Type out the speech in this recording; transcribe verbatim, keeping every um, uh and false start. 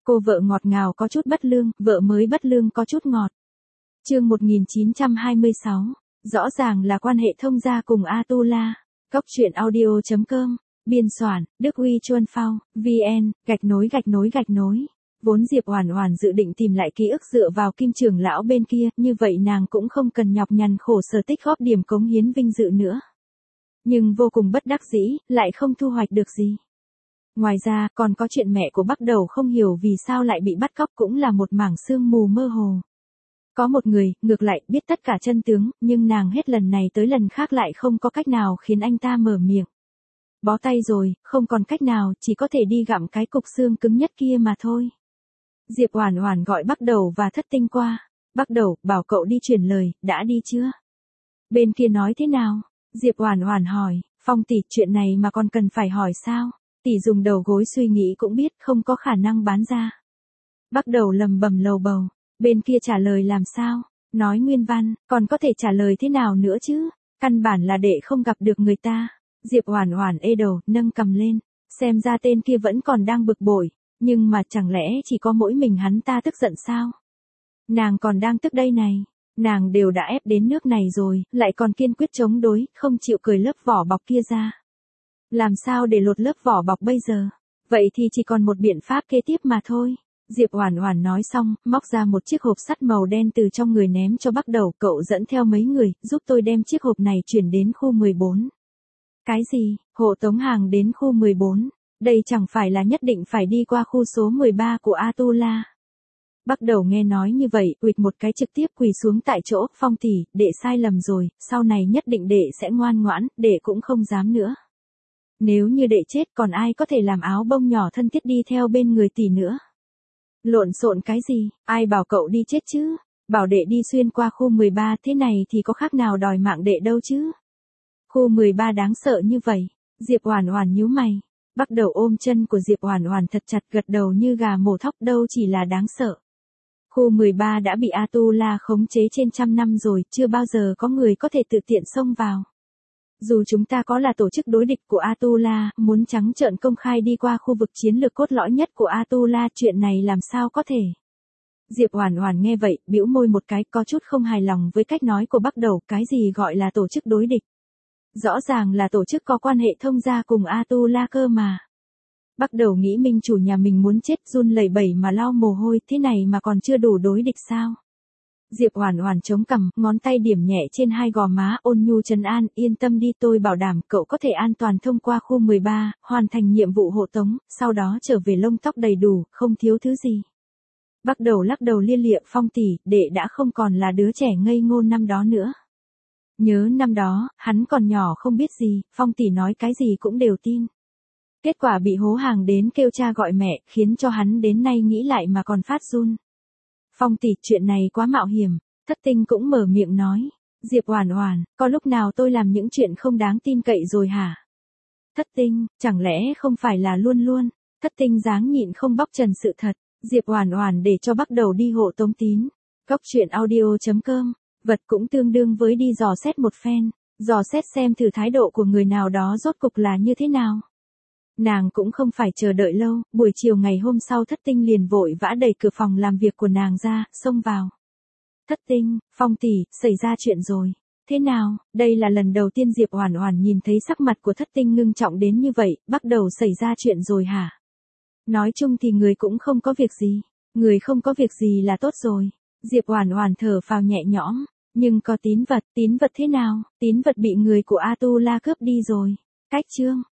Cô vợ ngọt ngào có chút bất lương, vợ mới bất lương có chút ngọt. Chương một nghìn chín trăm hai mươi sáu, rõ ràng là quan hệ thông gia cùng Atula. Cóc truyện audio chấm com, biên soạn, Đức Huy Chuân Phao, vn, gạch nối gạch nối gạch nối. Vốn Diệp Oản Oản dự định tìm lại ký ức dựa vào Kim trưởng lão bên kia, như vậy nàng cũng không cần nhọc nhằn khổ sở tích góp điểm cống hiến vinh dự nữa. Nhưng vô cùng bất đắc dĩ, lại không thu hoạch được gì. Ngoài ra, còn có chuyện mẹ của Bắc Đầu không hiểu vì sao lại bị bắt cóc cũng là một mảng sương mù mơ hồ. Có một người, ngược lại, biết tất cả chân tướng, nhưng nàng hết lần này tới lần khác lại không có cách nào khiến anh ta mở miệng. Bó tay rồi, không còn cách nào, chỉ có thể đi gặm cái cục xương cứng nhất kia mà thôi. Diệp Oản Oản gọi Bắc Đầu và Thất Tinh qua. Bắc Đầu, bảo cậu đi truyền lời, đã đi chưa? Bên kia nói thế nào? Diệp Oản Oản hỏi, Phong tỷ, chuyện này mà còn cần phải hỏi sao? Tỷ dùng đầu gối suy nghĩ cũng biết không có khả năng bán ra. Bắc Đầu lầm bầm lầu bầu, bên kia trả lời làm sao? Nói nguyên văn, còn có thể trả lời thế nào nữa chứ? Căn bản là đệ không gặp được người ta. Diệp Oản Oản ê đầu, nâng cầm lên, xem ra tên kia vẫn còn đang bực bội, nhưng mà chẳng lẽ chỉ có mỗi mình hắn ta tức giận sao? Nàng còn đang tức đây này, nàng đều đã ép đến nước này rồi, lại còn kiên quyết chống đối, không chịu cởi lớp vỏ bọc kia ra. Làm sao để lột lớp vỏ bọc bây giờ? Vậy thì chỉ còn một biện pháp kế tiếp mà thôi. Diệp Oản Oản nói xong, móc ra một chiếc hộp sắt màu đen từ trong người ném cho Bắc Đầu, cậu dẫn theo mấy người, giúp tôi đem chiếc hộp này chuyển đến khu mười bốn. Cái gì? Hộ tống hàng đến khu mười bốn? Đây chẳng phải là nhất định phải đi qua khu số mười ba của Atula. Bắc Đầu nghe nói như vậy, uỵch một cái trực tiếp quỳ xuống tại chỗ, Phong tỷ, đệ sai lầm rồi, sau này nhất định đệ sẽ ngoan ngoãn, đệ cũng không dám nữa. Nếu như đệ chết còn ai có thể làm áo bông nhỏ thân thiết đi theo bên người tỷ nữa. Lộn xộn cái gì, ai bảo cậu đi chết chứ, bảo đệ đi xuyên qua khu mười ba thế này thì có khác nào đòi mạng đệ đâu chứ. Khu mười ba đáng sợ như vậy, Diệp Oản Oản nhíu mày. Bắc Đầu ôm chân của Diệp Oản Oản thật chặt gật đầu như gà mổ thóc, đâu chỉ là đáng sợ. Khu mười ba đã bị Atula khống chế trên trăm năm rồi, chưa bao giờ có người có thể tự tiện xông vào. Dù chúng ta có là tổ chức đối địch của Atula, muốn trắng trợn công khai đi qua khu vực chiến lược cốt lõi nhất của Atula, chuyện này làm sao có thể. Diệp Oản Oản nghe vậy, bĩu môi một cái, có chút không hài lòng với cách nói của Bắc Đầu, cái gì gọi là tổ chức đối địch. Rõ ràng là tổ chức có quan hệ thông gia cùng Atula cơ mà. Bắc Đầu nghĩ minh chủ nhà mình muốn chết, run lẩy bẩy mà lau mồ hôi, thế này mà còn chưa đủ đối địch sao? Diệp Oản Oản chống cằm, ngón tay điểm nhẹ trên hai gò má, ôn nhu trấn an, yên tâm đi, tôi bảo đảm cậu có thể an toàn thông qua khu mười ba, hoàn thành nhiệm vụ hộ tống, sau đó trở về lông tóc đầy đủ, không thiếu thứ gì. Bắc Đầu lắc đầu lia lịa, Phong tỷ, đệ đã không còn là đứa trẻ ngây ngô năm đó nữa. Nhớ năm đó, hắn còn nhỏ không biết gì, Phong tỷ nói cái gì cũng đều tin. Kết quả bị hố hàng đến kêu cha gọi mẹ, khiến cho hắn đến nay nghĩ lại mà còn phát run. Phong tỷ, chuyện này quá mạo hiểm. Thất Tinh cũng mở miệng nói. Diệp Oản Oản, có lúc nào tôi làm những chuyện không đáng tin cậy rồi hả? Thất Tinh, chẳng lẽ không phải là luôn luôn? Thất Tinh dáng nhịn không bóc trần sự thật. Diệp Oản Oản để cho Bắc Đầu đi hộ tống tín. Cóc truyện audio chấm com, vật cũng tương đương với đi dò xét một phen, dò xét xem thử thái độ của người nào đó rốt cục là như thế nào. Nàng cũng không phải chờ đợi lâu, buổi chiều ngày hôm sau Thất Tinh liền vội vã đẩy cửa phòng làm việc của nàng ra, xông vào. Thất Tinh, Phong tỷ, xảy ra chuyện rồi. Thế nào, đây là lần đầu tiên Diệp Oản Oản nhìn thấy sắc mặt của Thất Tinh ngưng trọng đến như vậy, bắt đầu xảy ra chuyện rồi hả? Nói chung thì người cũng không có việc gì, người không có việc gì là tốt rồi. Diệp Oản Oản thở phào nhẹ nhõm, nhưng có tín vật, tín vật thế nào? Tín vật bị người của Atula cướp đi rồi. Cách chương